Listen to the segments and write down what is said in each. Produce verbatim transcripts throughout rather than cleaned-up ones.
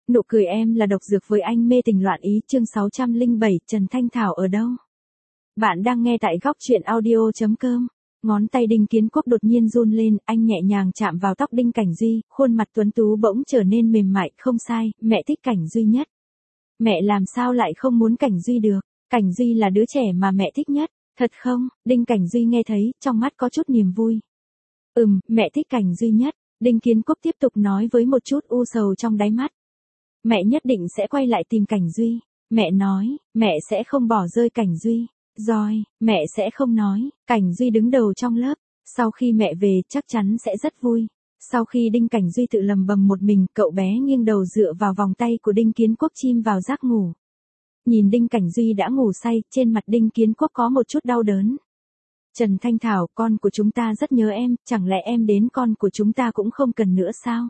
Nụ cười em là độc dược với anh mê tình loạn ý chương sáu trăm lẻ bảy Trần Thanh Thảo ở đâu? Bạn đang nghe tại góc truyện audio.com. Ngón tay Đinh Kiến Quốc đột nhiên run lên, anh nhẹ nhàng chạm vào tóc Đinh Cảnh Duy, khuôn mặt tuấn tú bỗng trở nên mềm mại, không sai, mẹ thích Cảnh Duy nhất. Mẹ làm sao lại không muốn Cảnh Duy được, Cảnh Duy là đứa trẻ mà mẹ thích nhất, thật không? Đinh Cảnh Duy nghe thấy, trong mắt có chút niềm vui. Ừm, mẹ thích Cảnh Duy nhất, Đinh Kiến Quốc tiếp tục nói với một chút u sầu trong đáy mắt. Mẹ nhất định sẽ quay lại tìm Cảnh Duy. Mẹ nói, mẹ sẽ không bỏ rơi Cảnh Duy. Rồi, mẹ sẽ không nói, Cảnh Duy đứng đầu trong lớp. Sau khi mẹ về chắc chắn sẽ rất vui. Sau khi Đinh Cảnh Duy tự lầm bầm một mình, cậu bé nghiêng đầu dựa vào vòng tay của Đinh Kiến Quốc chìm vào giấc ngủ. Nhìn Đinh Cảnh Duy đã ngủ say, trên mặt Đinh Kiến Quốc có một chút đau đớn. Trần Thanh Thảo, con của chúng ta rất nhớ em, chẳng lẽ em đến con của chúng ta cũng không cần nữa sao?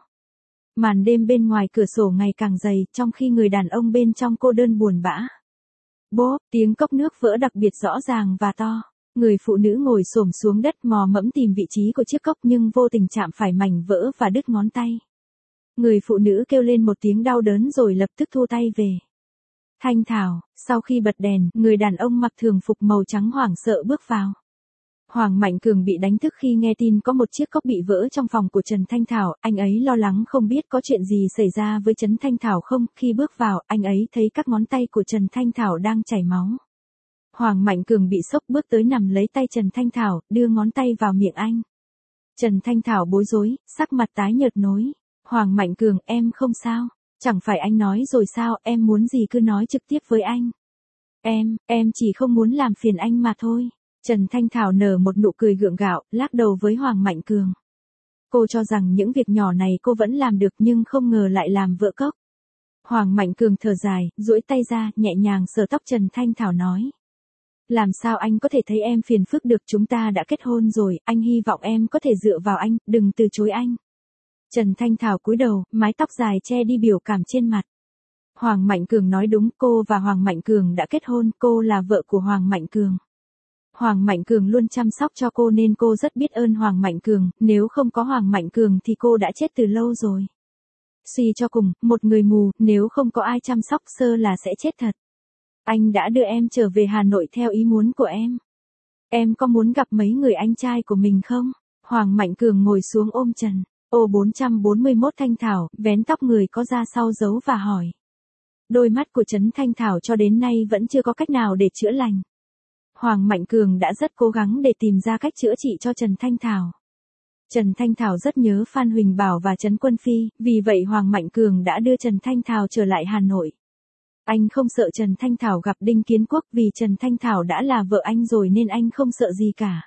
Màn đêm bên ngoài cửa sổ ngày càng dày, trong khi người đàn ông bên trong cô đơn buồn bã. Bốp, tiếng cốc nước vỡ đặc biệt rõ ràng và to. Người phụ nữ ngồi xổm xuống đất mò mẫm tìm vị trí của chiếc cốc nhưng vô tình chạm phải mảnh vỡ và đứt ngón tay. Người phụ nữ kêu lên một tiếng đau đớn rồi lập tức thu tay về. Thanh Thảo, sau khi bật đèn, người đàn ông mặc thường phục màu trắng hoảng sợ bước vào. Hoàng Mạnh Cường bị đánh thức khi nghe tin có một chiếc cốc bị vỡ trong phòng của Trần Thanh Thảo, anh ấy lo lắng không biết có chuyện gì xảy ra với Trần Thanh Thảo không, khi bước vào, anh ấy thấy các ngón tay của Trần Thanh Thảo đang chảy máu. Hoàng Mạnh Cường bị sốc bước tới nằm lấy tay Trần Thanh Thảo, đưa ngón tay vào miệng anh. Trần Thanh Thảo bối rối, sắc mặt tái nhợt nối. Hoàng Mạnh Cường, em không sao, chẳng phải anh nói rồi sao, em muốn gì cứ nói trực tiếp với anh. Em, em chỉ không muốn làm phiền anh mà thôi. Trần Thanh Thảo nở một nụ cười gượng gạo, lắc đầu với Hoàng Mạnh Cường. Cô cho rằng những việc nhỏ này cô vẫn làm được nhưng không ngờ lại làm vỡ cốc. Hoàng Mạnh Cường thở dài, duỗi tay ra, nhẹ nhàng sờ tóc Trần Thanh Thảo nói. Làm sao anh có thể thấy em phiền phức được, chúng ta đã kết hôn rồi, anh hy vọng em có thể dựa vào anh, đừng từ chối anh. Trần Thanh Thảo cúi đầu, mái tóc dài che đi biểu cảm trên mặt. Hoàng Mạnh Cường nói đúng, cô và Hoàng Mạnh Cường đã kết hôn, cô là vợ của Hoàng Mạnh Cường. Hoàng Mạnh Cường luôn chăm sóc cho cô nên cô rất biết ơn Hoàng Mạnh Cường, nếu không có Hoàng Mạnh Cường thì cô đã chết từ lâu rồi. Suy cho cùng, một người mù, nếu không có ai chăm sóc sơ là sẽ chết thật. Anh đã đưa em trở về Hà Nội theo ý muốn của em. Em có muốn gặp mấy người anh trai của mình không? Hoàng Mạnh Cường ngồi xuống ôm Trần. Ô bốn trăm bốn mươi mốt Thanh Thảo, vén tóc người có da sau giấu và hỏi. Đôi mắt của Trấn Thanh Thảo cho đến nay vẫn chưa có cách nào để chữa lành. Hoàng Mạnh Cường đã rất cố gắng để tìm ra cách chữa trị cho Trần Thanh Thảo. Trần Thanh Thảo rất nhớ Phan Huỳnh Bảo và Trấn Quân Phi, vì vậy Hoàng Mạnh Cường đã đưa Trần Thanh Thảo trở lại Hà Nội. Anh không sợ Trần Thanh Thảo gặp Đinh Kiến Quốc vì Trần Thanh Thảo đã là vợ anh rồi nên anh không sợ gì cả.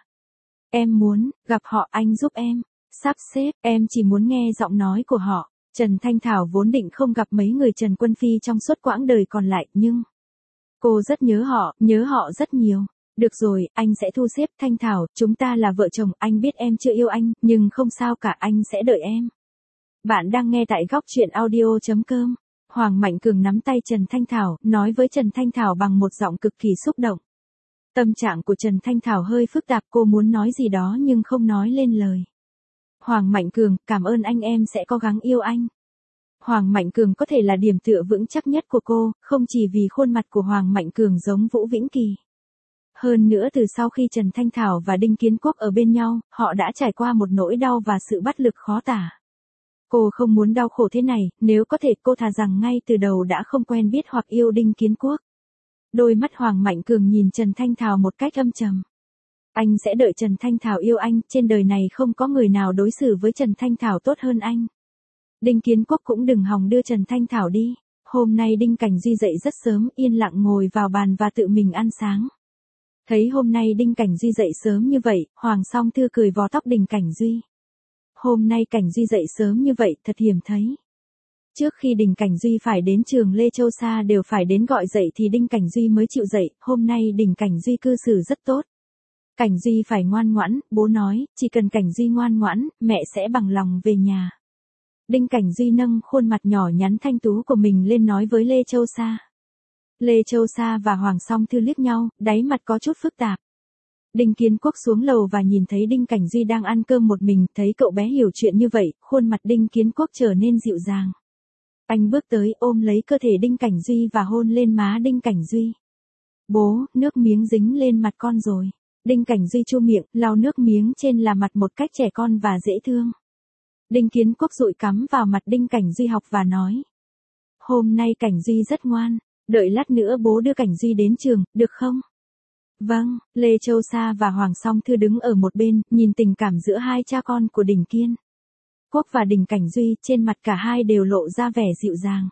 Em muốn gặp họ, anh giúp em sắp xếp, em chỉ muốn nghe giọng nói của họ. Trần Thanh Thảo vốn định không gặp mấy người Trần Quân Phi trong suốt quãng đời còn lại nhưng cô rất nhớ họ, nhớ họ rất nhiều. Được rồi, anh sẽ thu xếp. Thanh Thảo, chúng ta là vợ chồng, anh biết em chưa yêu anh, nhưng không sao cả, anh sẽ đợi em. Bạn đang nghe tại góc truyện audio.com. Hoàng Mạnh Cường nắm tay Trần Thanh Thảo, nói với Trần Thanh Thảo bằng một giọng cực kỳ xúc động. Tâm trạng của Trần Thanh Thảo hơi phức tạp, cô muốn nói gì đó nhưng không nói lên lời. Hoàng Mạnh Cường, cảm ơn anh, em sẽ cố gắng yêu anh. Hoàng Mạnh Cường có thể là điểm tựa vững chắc nhất của cô, không chỉ vì khuôn mặt của Hoàng Mạnh Cường giống Vũ Vĩnh Kỳ. Hơn nữa từ sau khi Trần Thanh Thảo và Đinh Kiến Quốc ở bên nhau, họ đã trải qua một nỗi đau và sự bất lực khó tả. Cô không muốn đau khổ thế này, nếu có thể cô thà rằng ngay từ đầu đã không quen biết hoặc yêu Đinh Kiến Quốc. Đôi mắt Hoàng Mạnh Cường nhìn Trần Thanh Thảo một cách âm trầm. Anh sẽ đợi Trần Thanh Thảo yêu anh, trên đời này không có người nào đối xử với Trần Thanh Thảo tốt hơn anh. Đinh Kiến Quốc cũng đừng hòng đưa Trần Thanh Thảo đi. Hôm nay Đinh Cảnh Duy dậy rất sớm, yên lặng ngồi vào bàn và tự mình ăn sáng. Thấy hôm nay Đinh Cảnh Duy dậy sớm như vậy, Hoàng Song Thư cười vò tóc Đinh Cảnh Duy. Hôm nay Cảnh Duy dậy sớm như vậy, thật hiếm thấy. Trước khi Đinh Cảnh Duy phải đến trường Lê Châu Sa đều phải đến gọi dậy thì Đinh Cảnh Duy mới chịu dậy, hôm nay Đinh Cảnh Duy cư xử rất tốt. Cảnh Duy phải ngoan ngoãn, bố nói, chỉ cần Cảnh Duy ngoan ngoãn, mẹ sẽ bằng lòng về nhà. Đinh Cảnh Duy nâng khuôn mặt nhỏ nhắn thanh tú của mình lên nói với Lê Châu Sa. Lê Châu Sa và Hoàng Song Thư liếc nhau, đáy mặt có chút phức tạp. Đinh Kiến Quốc xuống lầu và nhìn thấy Đinh Cảnh Duy đang ăn cơm một mình, thấy cậu bé hiểu chuyện như vậy, khuôn mặt Đinh Kiến Quốc trở nên dịu dàng. Anh bước tới ôm lấy cơ thể Đinh Cảnh Duy và hôn lên má Đinh Cảnh Duy. Bố, nước miếng dính lên mặt con rồi. Đinh Cảnh Duy chu miệng, lau nước miếng trên là mặt một cách trẻ con và dễ thương. Đinh Kiến Quốc dụi cắm vào mặt Đinh Cảnh Duy học và nói. Hôm nay Cảnh Duy rất ngoan, đợi lát nữa bố đưa Cảnh Duy đến trường, được không? Vâng, Lê Châu Sa và Hoàng Song Thư đứng ở một bên, nhìn tình cảm giữa hai cha con của Đinh Kiến Quốc và Đinh Cảnh Duy, trên mặt cả hai đều lộ ra vẻ dịu dàng.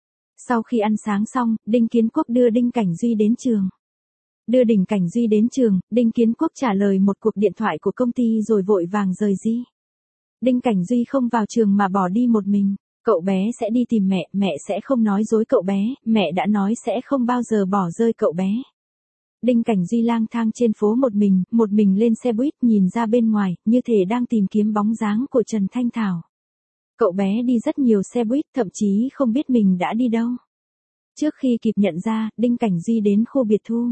Sau khi ăn sáng xong, Đinh Kiến Quốc đưa Đinh Cảnh Duy đến trường. Đưa Đinh Cảnh Duy đến trường, Đinh Kiến Quốc trả lời một cuộc điện thoại của công ty rồi vội vàng rời đi. Đinh Cảnh Duy không vào trường mà bỏ đi một mình. Cậu bé sẽ đi tìm mẹ, mẹ sẽ không nói dối cậu bé, mẹ đã nói sẽ không bao giờ bỏ rơi cậu bé. Đinh Cảnh Duy lang thang trên phố một mình, một mình lên xe buýt nhìn ra bên ngoài, như thể đang tìm kiếm bóng dáng của Trần Thanh Thảo. Cậu bé đi rất nhiều xe buýt, thậm chí không biết mình đã đi đâu. Trước khi kịp nhận ra, Đinh Cảnh Duy đến khu biệt thự.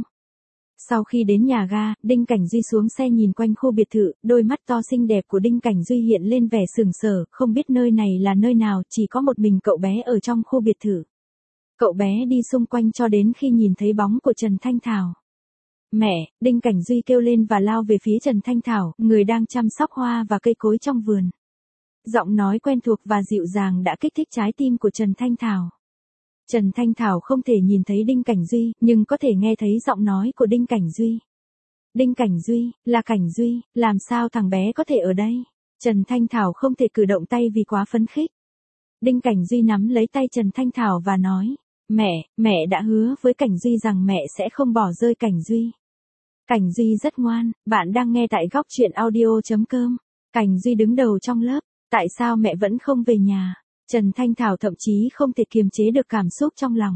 Sau khi đến nhà ga, Đinh Cảnh Duy xuống xe nhìn quanh khu biệt thự, đôi mắt to xinh đẹp của Đinh Cảnh Duy hiện lên vẻ sừng sờ, không biết nơi này là nơi nào, chỉ có một mình cậu bé ở trong khu biệt thự. Cậu bé đi xung quanh cho đến khi nhìn thấy bóng của Trần Thanh Thảo. Mẹ, Đinh Cảnh Duy kêu lên và lao về phía Trần Thanh Thảo, người đang chăm sóc hoa và cây cối trong vườn. Giọng nói quen thuộc và dịu dàng đã kích thích trái tim của Trần Thanh Thảo. Trần Thanh Thảo không thể nhìn thấy Đinh Cảnh Duy, nhưng có thể nghe thấy giọng nói của Đinh Cảnh Duy. Đinh Cảnh Duy, là Cảnh Duy, làm sao thằng bé có thể ở đây? Trần Thanh Thảo không thể cử động tay vì quá phấn khích. Đinh Cảnh Duy nắm lấy tay Trần Thanh Thảo và nói, mẹ, mẹ đã hứa với Cảnh Duy rằng mẹ sẽ không bỏ rơi Cảnh Duy. Cảnh Duy rất ngoan, bạn đang nghe tại góc truyện audio chấm com. Cảnh Duy đứng đầu trong lớp, tại sao mẹ vẫn không về nhà? Trần Thanh Thảo thậm chí không thể kiềm chế được cảm xúc trong lòng.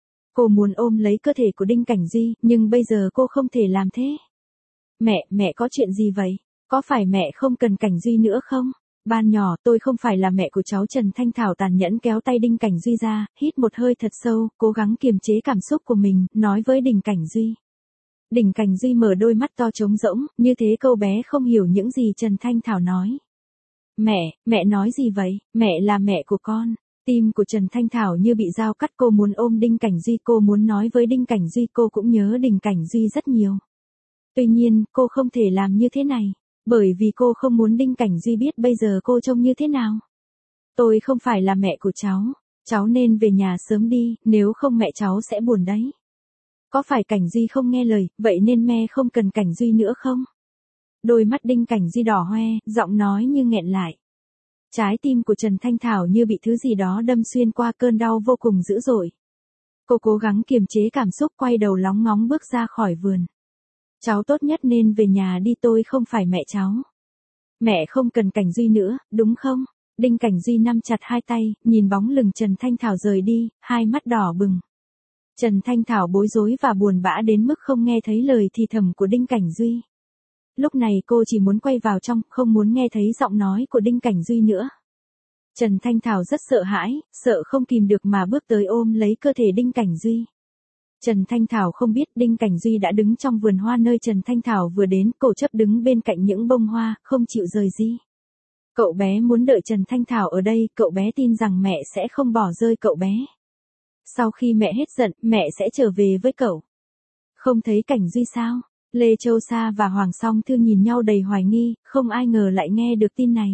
Cô muốn ôm lấy cơ thể của Đinh Cảnh Duy, nhưng bây giờ cô không thể làm thế. Mẹ, mẹ có chuyện gì vậy? Có phải mẹ không cần Cảnh Duy nữa không? Ban nhỏ, tôi không phải là mẹ của cháu. Trần Thanh Thảo tàn nhẫn kéo tay Đinh Cảnh Duy ra, hít một hơi thật sâu, cố gắng kiềm chế cảm xúc của mình, nói với Đinh Cảnh Duy. Đinh Cảnh Duy mở đôi mắt to trống rỗng, như thế câu bé không hiểu những gì Trần Thanh Thảo nói. Mẹ, mẹ nói gì vậy? Mẹ là mẹ của con. Tim của Trần Thanh Thảo như bị dao cắt, cô muốn ôm Đinh Cảnh Duy, cô muốn nói với Đinh Cảnh Duy cô cũng nhớ Đinh Cảnh Duy rất nhiều. Tuy nhiên, cô không thể làm như thế này, bởi vì cô không muốn Đinh Cảnh Duy biết bây giờ cô trông như thế nào. Tôi không phải là mẹ của cháu, cháu nên về nhà sớm đi, nếu không mẹ cháu sẽ buồn đấy. Có phải Cảnh Duy không nghe lời, vậy nên mẹ không cần Cảnh Duy nữa không? Đôi mắt Đinh Cảnh Duy đỏ hoe, giọng nói như nghẹn lại. Trái tim của Trần Thanh Thảo như bị thứ gì đó đâm xuyên qua, cơn đau vô cùng dữ dội. Cô cố gắng kiềm chế cảm xúc, quay đầu lóng ngóng bước ra khỏi vườn. Cháu tốt nhất nên về nhà đi, tôi không phải mẹ cháu. Mẹ không cần Cảnh Duy nữa, đúng không? Đinh Cảnh Duy nắm chặt hai tay, nhìn bóng lưng Trần Thanh Thảo rời đi, hai mắt đỏ bừng. Trần Thanh Thảo bối rối và buồn bã đến mức không nghe thấy lời thì thầm của Đinh Cảnh Duy. Lúc này cô chỉ muốn quay vào trong, không muốn nghe thấy giọng nói của Đinh Cảnh Duy nữa. Trần Thanh Thảo rất sợ hãi, sợ không kìm được mà bước tới ôm lấy cơ thể Đinh Cảnh Duy. Trần Thanh Thảo không biết Đinh Cảnh Duy đã đứng trong vườn hoa nơi Trần Thanh Thảo vừa đến, cổ chấp đứng bên cạnh những bông hoa, không chịu rời đi. Cậu bé muốn đợi Trần Thanh Thảo ở đây, cậu bé tin rằng mẹ sẽ không bỏ rơi cậu bé. Sau khi mẹ hết giận, mẹ sẽ trở về với cậu. Không thấy Cảnh Duy sao? Lê Châu Sa và Hoàng Song Thư nhìn nhau đầy hoài nghi, không ai ngờ lại nghe được tin này.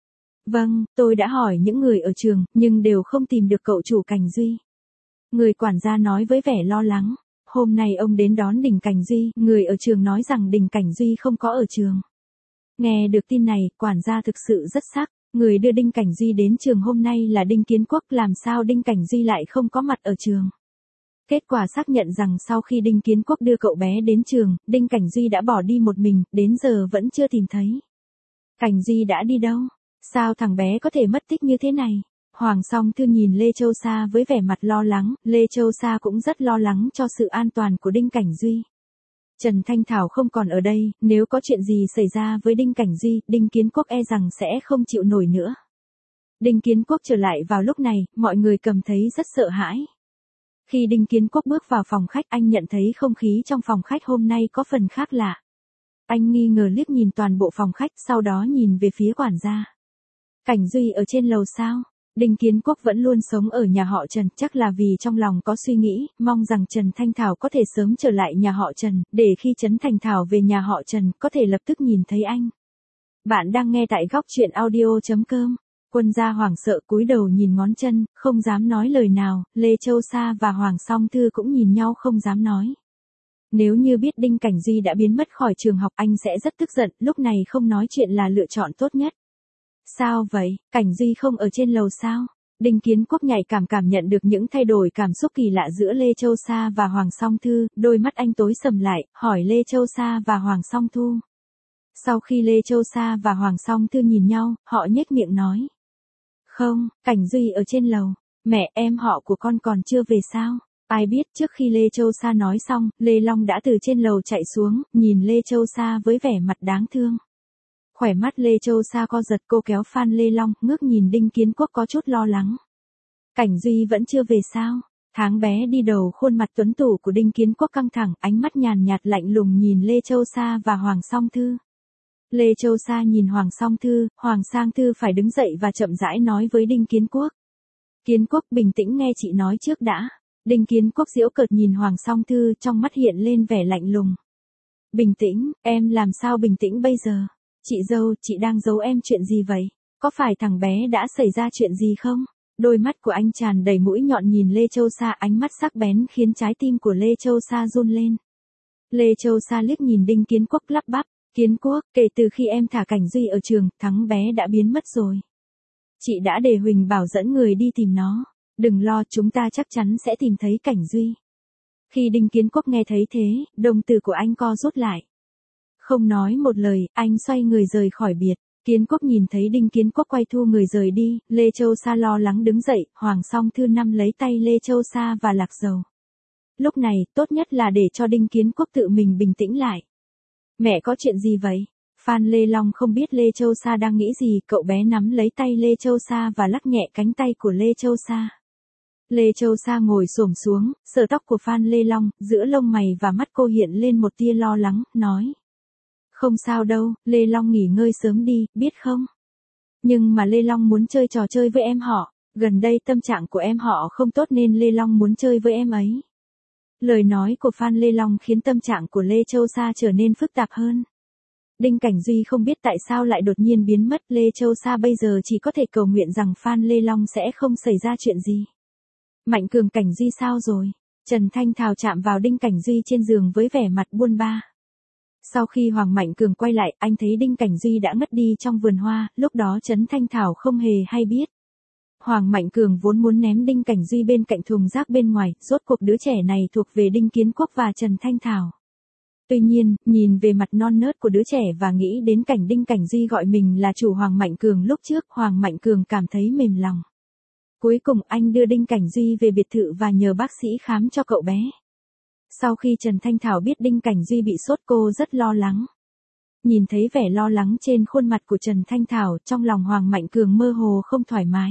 Vâng, tôi đã hỏi những người ở trường, nhưng đều không tìm được cậu chủ Cảnh Duy. Người quản gia nói với vẻ lo lắng. Hôm nay ông đến đón Đinh Cảnh Duy, người ở trường nói rằng Đinh Cảnh Duy không có ở trường. Nghe được tin này, quản gia thực sự rất sắc. Người đưa Đinh Cảnh Duy đến trường hôm nay là Đinh Kiến Quốc, làm sao Đinh Cảnh Duy lại không có mặt ở trường? Kết quả xác nhận rằng sau khi Đinh Kiến Quốc đưa cậu bé đến trường, Đinh Cảnh Duy đã bỏ đi một mình, đến giờ vẫn chưa tìm thấy. Cảnh Duy đã đi đâu? Sao thằng bé có thể mất tích như thế này? Hoàng Song Thư nhìn Lê Châu Sa với vẻ mặt lo lắng, Lê Châu Sa cũng rất lo lắng cho sự an toàn của Đinh Cảnh Duy. Trần Thanh Thảo không còn ở đây, nếu có chuyện gì xảy ra với Đinh Cảnh Duy, Đinh Kiến Quốc e rằng sẽ không chịu nổi nữa. Đinh Kiến Quốc trở lại vào lúc này, mọi người cảm thấy rất sợ hãi. Khi Đinh Kiến Quốc bước vào phòng khách, anh nhận thấy không khí trong phòng khách hôm nay có phần khác lạ. Anh nghi ngờ liếc nhìn toàn bộ phòng khách, sau đó nhìn về phía quản gia. Cảnh Duy ở trên lầu sao? Đinh Kiến Quốc vẫn luôn sống ở nhà họ Trần, chắc là vì trong lòng có suy nghĩ, mong rằng Trần Thanh Thảo có thể sớm trở lại nhà họ Trần, để khi Trấn Thành Thảo về nhà họ Trần, có thể lập tức nhìn thấy anh. Bạn đang nghe tại góc truyện audio.com. Quân Gia hoảng sợ cúi đầu nhìn ngón chân, không dám nói lời nào, Lê Châu Sa và Hoàng Song Thư cũng nhìn nhau không dám nói. Nếu như biết Đinh Cảnh Duy đã biến mất khỏi trường học anh sẽ rất tức giận, lúc này không nói chuyện là lựa chọn tốt nhất. Sao vậy, Cảnh Duy không ở trên lầu sao? Đinh Kiến Quốc nhạy cảm cảm nhận được những thay đổi cảm xúc kỳ lạ giữa Lê Châu Sa và Hoàng Song Thư, đôi mắt anh tối sầm lại, hỏi Lê Châu Sa và Hoàng Song Thu. Sau khi Lê Châu Sa và Hoàng Song Thư nhìn nhau, họ nhếch miệng nói. Không, Cảnh Duy ở trên lầu, mẹ em họ của con còn chưa về sao? Ai biết trước khi Lê Châu Sa nói xong, Lê Long đã từ trên lầu chạy xuống, nhìn Lê Châu Sa với vẻ mặt đáng thương. Khỏe mắt Lê Châu Sa co giật, cô kéo Phan Lê Long, ngước nhìn Đinh Kiến Quốc có chút lo lắng. Cảnh Duy vẫn chưa về sao? Tháng bé đi đầu, khuôn mặt tuấn tú của Đinh Kiến Quốc căng thẳng, ánh mắt nhàn nhạt lạnh lùng nhìn Lê Châu Sa và Hoàng Song Thư. Lê Châu Sa nhìn Hoàng Song Thư, Hoàng Sang Thư phải đứng dậy và chậm rãi nói với Đinh Kiến Quốc. Kiến Quốc bình tĩnh nghe chị nói trước đã. Đinh Kiến Quốc giễu cợt nhìn Hoàng Song Thư, trong mắt hiện lên vẻ lạnh lùng. Bình tĩnh, em làm sao bình tĩnh bây giờ? Chị dâu, chị đang giấu em chuyện gì vậy? Có phải thằng bé đã xảy ra chuyện gì không? Đôi mắt của anh tràn đầy mũi nhọn nhìn Lê Châu Sa, ánh mắt sắc bén khiến trái tim của Lê Châu Sa run lên. Lê Châu Sa liếc nhìn Đinh Kiến Quốc lắp bắp. Kiến Quốc, kể từ khi em thả Cảnh Duy ở trường, thằng bé đã biến mất rồi. Chị đã để Huỳnh Bảo dẫn người đi tìm nó. Đừng lo, chúng ta chắc chắn sẽ tìm thấy Cảnh Duy. Khi Đinh Kiến Quốc nghe thấy thế, đồng tử của anh co rút lại. Không nói một lời, anh xoay người rời khỏi biệt. Kiến Quốc nhìn thấy Đinh Kiến Quốc quay thu người rời đi, Lê Châu Sa lo lắng đứng dậy, Hoàng Song Thư nắm lấy tay Lê Châu Sa và Lạc Dầu. Lúc này, tốt nhất là để cho Đinh Kiến Quốc tự mình bình tĩnh lại. Mẹ có chuyện gì vậy? Phan Lê Long không biết Lê Châu Sa đang nghĩ gì, cậu bé nắm lấy tay Lê Châu Sa và lắc nhẹ cánh tay của Lê Châu Sa. Lê Châu Sa ngồi xổm xuống, sờ tóc của Phan Lê Long, giữa lông mày và mắt cô hiện lên một tia lo lắng, nói. Không sao đâu, Lê Long nghỉ ngơi sớm đi, biết không? Nhưng mà Lê Long muốn chơi trò chơi với em họ, gần đây tâm trạng của em họ không tốt nên Lê Long muốn chơi với em ấy. Lời nói của Phan Lê Long khiến tâm trạng của Lê Châu Sa trở nên phức tạp hơn. Đinh Cảnh Duy không biết tại sao lại đột nhiên biến mất, Lê Châu Sa bây giờ chỉ có thể cầu nguyện rằng Phan Lê Long sẽ không xảy ra chuyện gì. Mạnh Cường, Cảnh Duy sao rồi? Trần Thanh Thảo chạm vào Đinh Cảnh Duy trên giường với vẻ mặt buồn bã. Sau khi Hoàng Mạnh Cường quay lại, anh thấy Đinh Cảnh Duy đã ngất đi trong vườn hoa, lúc đó Trấn Thanh Thảo không hề hay biết. Hoàng Mạnh Cường vốn muốn ném Đinh Cảnh Duy bên cạnh thùng rác bên ngoài, rốt cuộc đứa trẻ này thuộc về Đinh Kiến Quốc và Trần Thanh Thảo. Tuy nhiên, nhìn về mặt non nớt của đứa trẻ và nghĩ đến cảnh Đinh Cảnh Duy gọi mình là chủ Hoàng Mạnh Cường lúc trước, Hoàng Mạnh Cường cảm thấy mềm lòng. Cuối cùng anh đưa Đinh Cảnh Duy về biệt thự và nhờ bác sĩ khám cho cậu bé. Sau khi Trần Thanh Thảo biết Đinh Cảnh Duy bị sốt, cô rất lo lắng. Nhìn thấy vẻ lo lắng trên khuôn mặt của Trần Thanh Thảo, trong lòng Hoàng Mạnh Cường mơ hồ không thoải mái.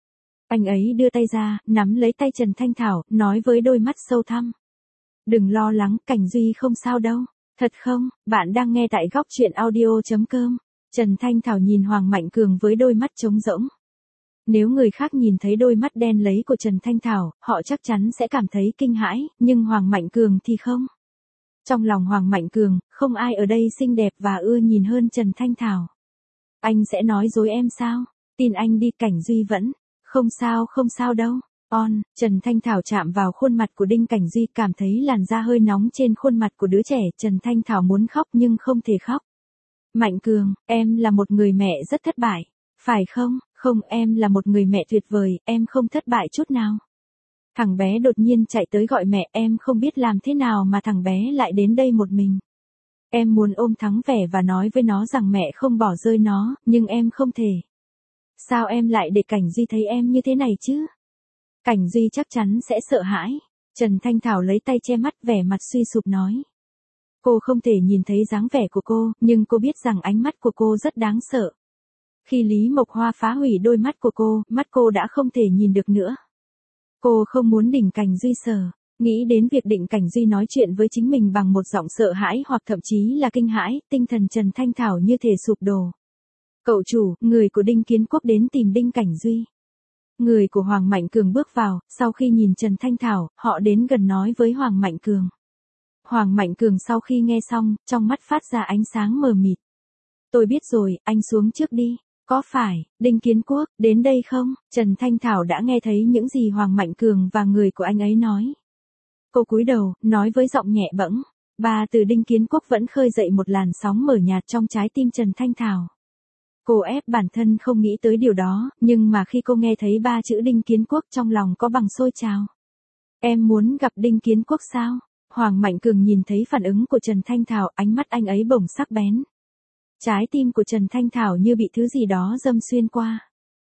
Anh ấy đưa tay ra, nắm lấy tay Trần Thanh Thảo, nói với đôi mắt sâu thẳm. Đừng lo lắng, Cảnh Duy không sao đâu. Thật không? Bạn đang nghe tại góc truyện audio.com. Trần Thanh Thảo nhìn Hoàng Mạnh Cường với đôi mắt trống rỗng. Nếu người khác nhìn thấy đôi mắt đen lấy của Trần Thanh Thảo, họ chắc chắn sẽ cảm thấy kinh hãi, nhưng Hoàng Mạnh Cường thì không. Trong lòng Hoàng Mạnh Cường, không ai ở đây xinh đẹp và ưa nhìn hơn Trần Thanh Thảo. Anh sẽ nói dối em sao? Tin anh đi, Cảnh Duy vẫn. Không sao, không sao đâu. On, Trần Thanh Thảo chạm vào khuôn mặt của Đinh Cảnh Duy, cảm thấy làn da hơi nóng trên khuôn mặt của đứa trẻ. Trần Thanh Thảo muốn khóc nhưng không thể khóc. Mạnh Cường, em là một người mẹ rất thất bại. Phải không? Không, em là một người mẹ tuyệt vời, em không thất bại chút nào. Thằng bé đột nhiên chạy tới gọi mẹ, em không biết làm thế nào mà thằng bé lại đến đây một mình. Em muốn ôm thắng vẻ và nói với nó rằng mẹ không bỏ rơi nó, nhưng em không thể. Sao em lại để Cảnh Duy thấy em như thế này chứ? Cảnh Duy chắc chắn sẽ sợ hãi. Trần Thanh Thảo lấy tay che mắt, vẻ mặt suy sụp nói. Cô không thể nhìn thấy dáng vẻ của cô, nhưng cô biết rằng ánh mắt của cô rất đáng sợ. Khi Lý Mộc Hoa phá hủy đôi mắt của cô, mắt cô đã không thể nhìn được nữa. Cô không muốn Đinh Cảnh Duy sợ. Nghĩ đến việc Đinh Cảnh Duy nói chuyện với chính mình bằng một giọng sợ hãi hoặc thậm chí là kinh hãi, tinh thần Trần Thanh Thảo như thể sụp đổ. Cậu chủ, người của Đinh Kiến Quốc đến tìm Đinh Cảnh Duy. Người của Hoàng Mạnh Cường bước vào, sau khi nhìn Trần Thanh Thảo, họ đến gần nói với Hoàng Mạnh Cường. Hoàng Mạnh Cường sau khi nghe xong, trong mắt phát ra ánh sáng mờ mịt. Tôi biết rồi, anh xuống trước đi. Có phải, Đinh Kiến Quốc, đến đây không? Trần Thanh Thảo đã nghe thấy những gì Hoàng Mạnh Cường và người của anh ấy nói. Cô cúi đầu, nói với giọng nhẹ bẫng. Ba từ Đinh Kiến Quốc vẫn khơi dậy một làn sóng mở nhạt trong trái tim Trần Thanh Thảo. Cô ép bản thân không nghĩ tới điều đó, nhưng mà khi cô nghe thấy ba chữ Đinh Kiến Quốc trong lòng có bằng sôi trào. Em muốn gặp Đinh Kiến Quốc sao? Hoàng Mạnh Cường nhìn thấy phản ứng của Trần Thanh Thảo, ánh mắt anh ấy bỗng sắc bén. Trái tim của Trần Thanh Thảo như bị thứ gì đó đâm xuyên qua.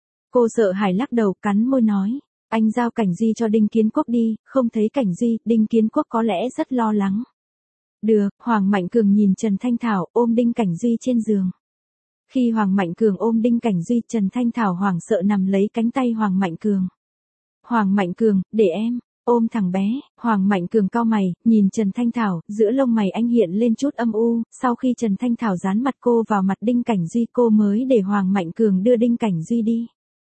Cô sợ hãi lắc đầu, cắn môi nói. Anh giao Cảnh Duy cho Đinh Kiến Quốc đi, không thấy Cảnh Duy, Đinh Kiến Quốc có lẽ rất lo lắng. Được, Hoàng Mạnh Cường nhìn Trần Thanh Thảo ôm Đinh Cảnh Duy trên giường. Khi Hoàng Mạnh Cường ôm Đinh Cảnh Duy, Trần Thanh Thảo hoảng sợ nằm lấy cánh tay Hoàng Mạnh Cường. Hoàng Mạnh Cường, để em, ôm thằng bé. Hoàng Mạnh Cường cau mày, nhìn Trần Thanh Thảo, giữa lông mày anh hiện lên chút âm u, sau khi Trần Thanh Thảo dán mặt cô vào mặt Đinh Cảnh Duy cô mới để Hoàng Mạnh Cường đưa Đinh Cảnh Duy đi.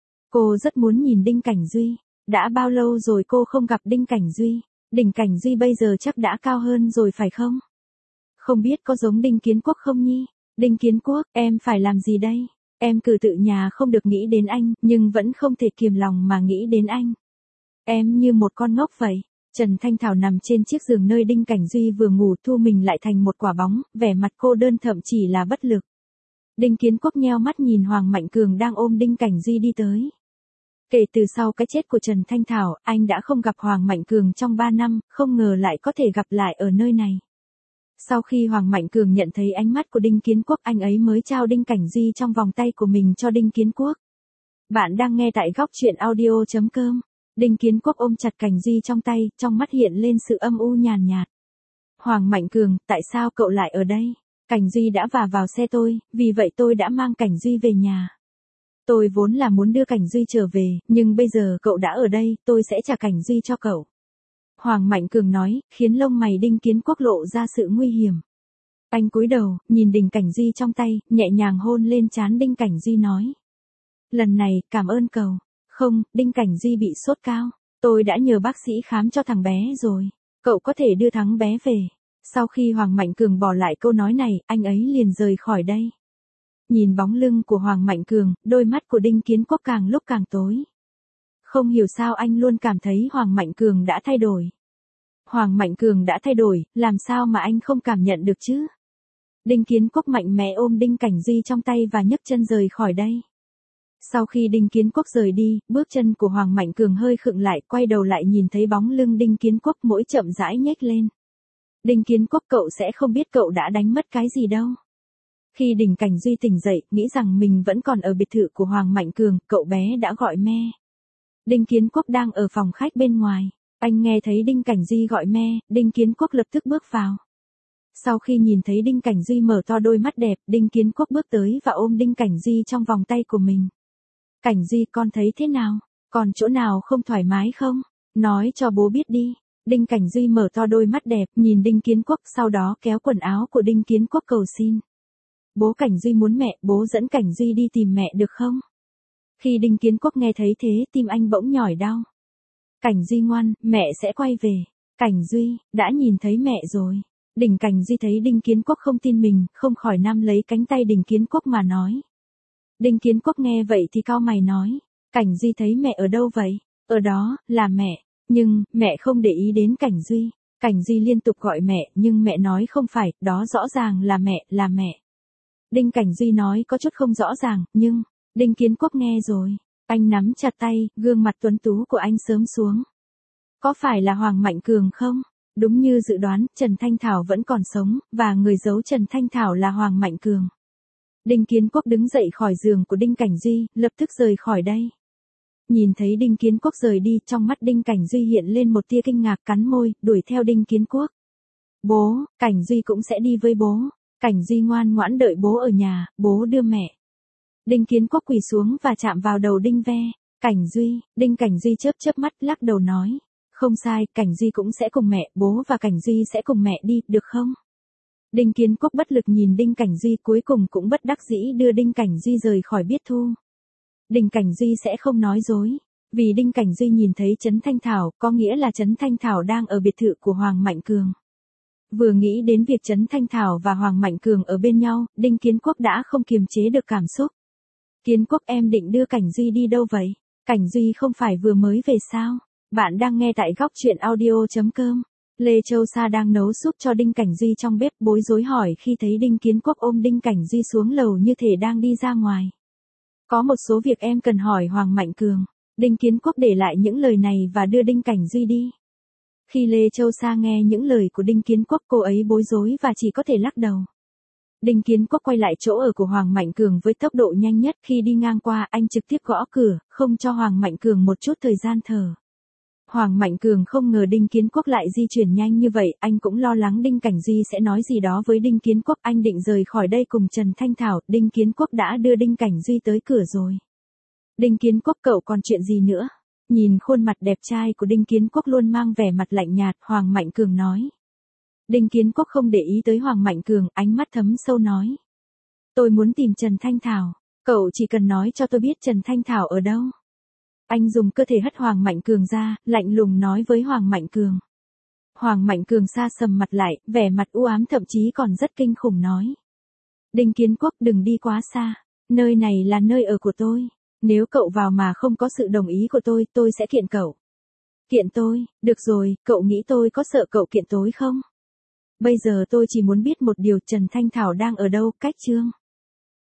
Cô rất muốn nhìn Đinh Cảnh Duy. Đã bao lâu rồi cô không gặp Đinh Cảnh Duy? Đinh Cảnh Duy bây giờ chắc đã cao hơn rồi phải không? Không biết có giống Đinh Kiến Quốc không nhi? Đinh Kiến Quốc, em phải làm gì đây? Em cử tự nhà không được nghĩ đến anh, nhưng vẫn không thể kiềm lòng mà nghĩ đến anh. Em như một con ngốc vậy. Trần Thanh Thảo nằm trên chiếc giường nơi Đinh Cảnh Duy vừa ngủ thu mình lại thành một quả bóng, vẻ mặt cô đơn thậm chỉ là bất lực. Đinh Kiến Quốc nheo mắt nhìn Hoàng Mạnh Cường đang ôm Đinh Cảnh Duy đi tới. Kể từ sau cái chết của Trần Thanh Thảo, anh đã không gặp Hoàng Mạnh Cường trong ba năm, không ngờ lại có thể gặp lại ở nơi này. Sau khi Hoàng Mạnh Cường nhận thấy ánh mắt của Đinh Kiến Quốc, anh ấy mới trao Đinh Cảnh Duy trong vòng tay của mình cho Đinh Kiến Quốc. Bạn đang nghe tại góc truyện audio chấm com. Đinh Kiến Quốc ôm chặt Cảnh Duy trong tay, trong mắt hiện lên sự âm u nhàn nhạt. Hoàng Mạnh Cường, tại sao cậu lại ở đây? Cảnh Duy đã vả vào xe tôi, vì vậy tôi đã mang Cảnh Duy về nhà. Tôi vốn là muốn đưa Cảnh Duy trở về, nhưng bây giờ cậu đã ở đây, tôi sẽ trả Cảnh Duy cho cậu. Hoàng Mạnh Cường nói, khiến lông mày Đinh Kiến Quốc lộ ra sự nguy hiểm. Anh cúi đầu, nhìn Đinh Cảnh Duy trong tay, nhẹ nhàng hôn lên trán Đinh Cảnh Duy nói. Lần này, cảm ơn cậu. Không, Đinh Cảnh Duy bị sốt cao. Tôi đã nhờ bác sĩ khám cho thằng bé rồi. Cậu có thể đưa thằng bé về. Sau khi Hoàng Mạnh Cường bỏ lại câu nói này, anh ấy liền rời khỏi đây. Nhìn bóng lưng của Hoàng Mạnh Cường, đôi mắt của Đinh Kiến Quốc càng lúc càng tối. Không hiểu sao anh luôn cảm thấy Hoàng Mạnh Cường đã thay đổi. Hoàng Mạnh Cường đã thay đổi, làm sao mà anh không cảm nhận được chứ? Đinh Kiến Quốc mạnh mẽ ôm Đinh Cảnh Duy trong tay và nhấc chân rời khỏi đây. Sau khi Đinh Kiến Quốc rời đi, bước chân của Hoàng Mạnh Cường hơi khựng lại, quay đầu lại nhìn thấy bóng lưng Đinh Kiến Quốc mỗi chậm rãi nhếch lên. Đinh Kiến Quốc, cậu sẽ không biết cậu đã đánh mất cái gì đâu. Khi Đinh Cảnh Duy tỉnh dậy, nghĩ rằng mình vẫn còn ở biệt thự của Hoàng Mạnh Cường, cậu bé đã gọi me. Đinh Kiến Quốc đang ở phòng khách bên ngoài. Anh nghe thấy Đinh Cảnh Duy gọi me, Đinh Kiến Quốc lập tức bước vào. Sau khi nhìn thấy Đinh Cảnh Duy mở to đôi mắt đẹp, Đinh Kiến Quốc bước tới và ôm Đinh Cảnh Duy trong vòng tay của mình. Cảnh Duy, con thấy thế nào? Còn chỗ nào không thoải mái không? Nói cho bố biết đi. Đinh Cảnh Duy mở to đôi mắt đẹp, nhìn Đinh Kiến Quốc, sau đó kéo quần áo của Đinh Kiến Quốc cầu xin. Bố, Cảnh Duy muốn mẹ, bố dẫn Cảnh Duy đi tìm mẹ được không? Khi Đinh Kiến Quốc nghe thấy thế, tim anh bỗng nhỏi đau. Cảnh Duy ngoan, mẹ sẽ quay về. Cảnh Duy, đã nhìn thấy mẹ rồi. Đinh Cảnh Duy thấy Đinh Kiến Quốc không tin mình, không khỏi nắm lấy cánh tay Đinh Kiến Quốc mà nói. Đinh Kiến Quốc nghe vậy thì cau mày nói. Cảnh Duy thấy mẹ ở đâu vậy? Ở đó, là mẹ. Nhưng, mẹ không để ý đến Cảnh Duy. Cảnh Duy liên tục gọi mẹ, nhưng mẹ nói không phải, đó rõ ràng là mẹ, là mẹ. Đinh Cảnh Duy nói có chút không rõ ràng, nhưng, Đinh Kiến Quốc nghe rồi. Anh nắm chặt tay, gương mặt tuấn tú của anh sớm xuống. Có phải là Hoàng Mạnh Cường không? Đúng như dự đoán, Trần Thanh Thảo vẫn còn sống, và người giấu Trần Thanh Thảo là Hoàng Mạnh Cường. Đinh Kiến Quốc đứng dậy khỏi giường của Đinh Cảnh Duy, lập tức rời khỏi đây. Nhìn thấy Đinh Kiến Quốc rời đi, trong mắt Đinh Cảnh Duy hiện lên một tia kinh ngạc, cắn môi, đuổi theo Đinh Kiến Quốc. Bố, Cảnh Duy cũng sẽ đi với bố. Cảnh Duy ngoan ngoãn đợi bố ở nhà, bố đưa mẹ. Đinh Kiến Quốc quỳ xuống và chạm vào đầu Đinh Ve. Cảnh Duy, Đinh Cảnh Duy chớp chớp mắt, lắc đầu nói. Không sai, Cảnh Duy cũng sẽ cùng mẹ, bố và Cảnh Duy sẽ cùng mẹ đi, được không? Đinh Kiến Quốc bất lực nhìn Đinh Cảnh Duy, cuối cùng cũng bất đắc dĩ đưa Đinh Cảnh Duy rời khỏi Biết Thu. Đinh Cảnh Duy sẽ không nói dối. Vì Đinh Cảnh Duy nhìn thấy Trấn Thanh Thảo, có nghĩa là Trấn Thanh Thảo đang ở biệt thự của Hoàng Mạnh Cường. Vừa nghĩ đến việc Trấn Thanh Thảo và Hoàng Mạnh Cường ở bên nhau, Đinh Kiến Quốc đã không kiềm chế được cảm xúc. Kiến Quốc, em định đưa Cảnh Duy đi đâu vậy? Cảnh Duy không phải vừa mới về sao? Bạn đang nghe tại góc truyện audio.com. Lê Châu Sa đang nấu súp cho Đinh Cảnh Duy trong bếp, bối rối hỏi khi thấy Đinh Kiến Quốc ôm Đinh Cảnh Duy xuống lầu như thể đang đi ra ngoài. Có một số việc em cần hỏi Hoàng Mạnh Cường. Đinh Kiến Quốc để lại những lời này và đưa Đinh Cảnh Duy đi. Khi Lê Châu Sa nghe những lời của Đinh Kiến Quốc, cô ấy bối rối và chỉ có thể lắc đầu. Đinh Kiến Quốc quay lại chỗ ở của Hoàng Mạnh Cường với tốc độ nhanh nhất. Khi đi ngang qua, anh trực tiếp gõ cửa, không cho Hoàng Mạnh Cường một chút thời gian thở. Hoàng Mạnh Cường không ngờ Đinh Kiến Quốc lại di chuyển nhanh như vậy, anh cũng lo lắng Đinh Cảnh Duy sẽ nói gì đó với Đinh Kiến Quốc. Anh định rời khỏi đây cùng Trần Thanh Thảo, Đinh Kiến Quốc đã đưa Đinh Cảnh Duy tới cửa rồi. Đinh Kiến Quốc, cậu còn chuyện gì nữa? Nhìn khuôn mặt đẹp trai của Đinh Kiến Quốc luôn mang vẻ mặt lạnh nhạt, Hoàng Mạnh Cường nói. Đinh Kiến Quốc không để ý tới Hoàng Mạnh Cường, ánh mắt thấm sâu nói. Tôi muốn tìm Trần Thanh Thảo, cậu chỉ cần nói cho tôi biết Trần Thanh Thảo ở đâu. Anh dùng cơ thể hất Hoàng Mạnh Cường ra, lạnh lùng nói với Hoàng Mạnh Cường. Hoàng Mạnh Cường sa sầm mặt lại, vẻ mặt u ám thậm chí còn rất kinh khủng nói. Đinh Kiến Quốc, đừng đi quá xa, nơi này là nơi ở của tôi. Nếu cậu vào mà không có sự đồng ý của tôi, tôi sẽ kiện cậu. Kiện tôi? Được rồi, cậu nghĩ tôi có sợ cậu kiện tôi không? Bây giờ tôi chỉ muốn biết một điều, Trần Thanh Thảo đang ở đâu, cách Trương.